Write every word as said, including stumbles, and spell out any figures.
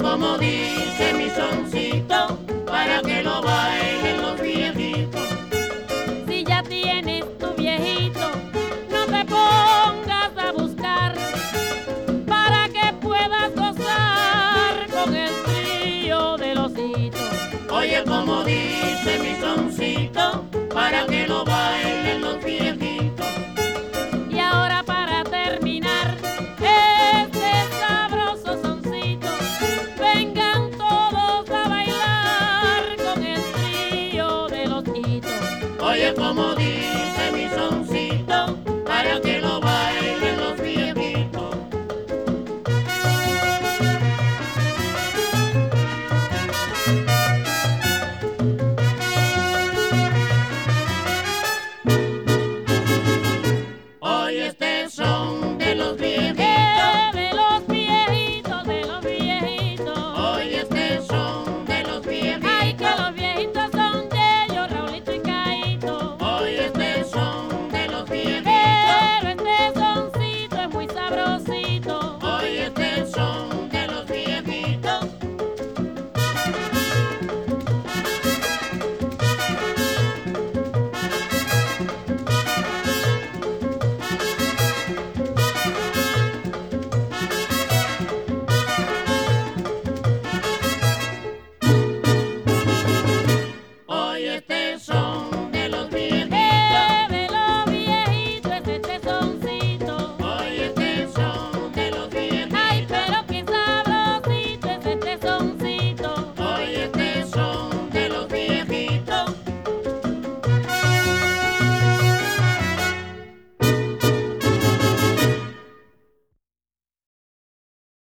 como dice mi soncito, para que lo bailen los viejitos. Si ya tienes tu viejito, no te pongas a buscar, para que puedas gozar con el trío de los hitos. Oye, como dice mi soncito, para que lo bailen los viejitos. Y ahora para terminar este sabroso soncito, vengan todos a bailar con el trío de los hitos. Oye, como dice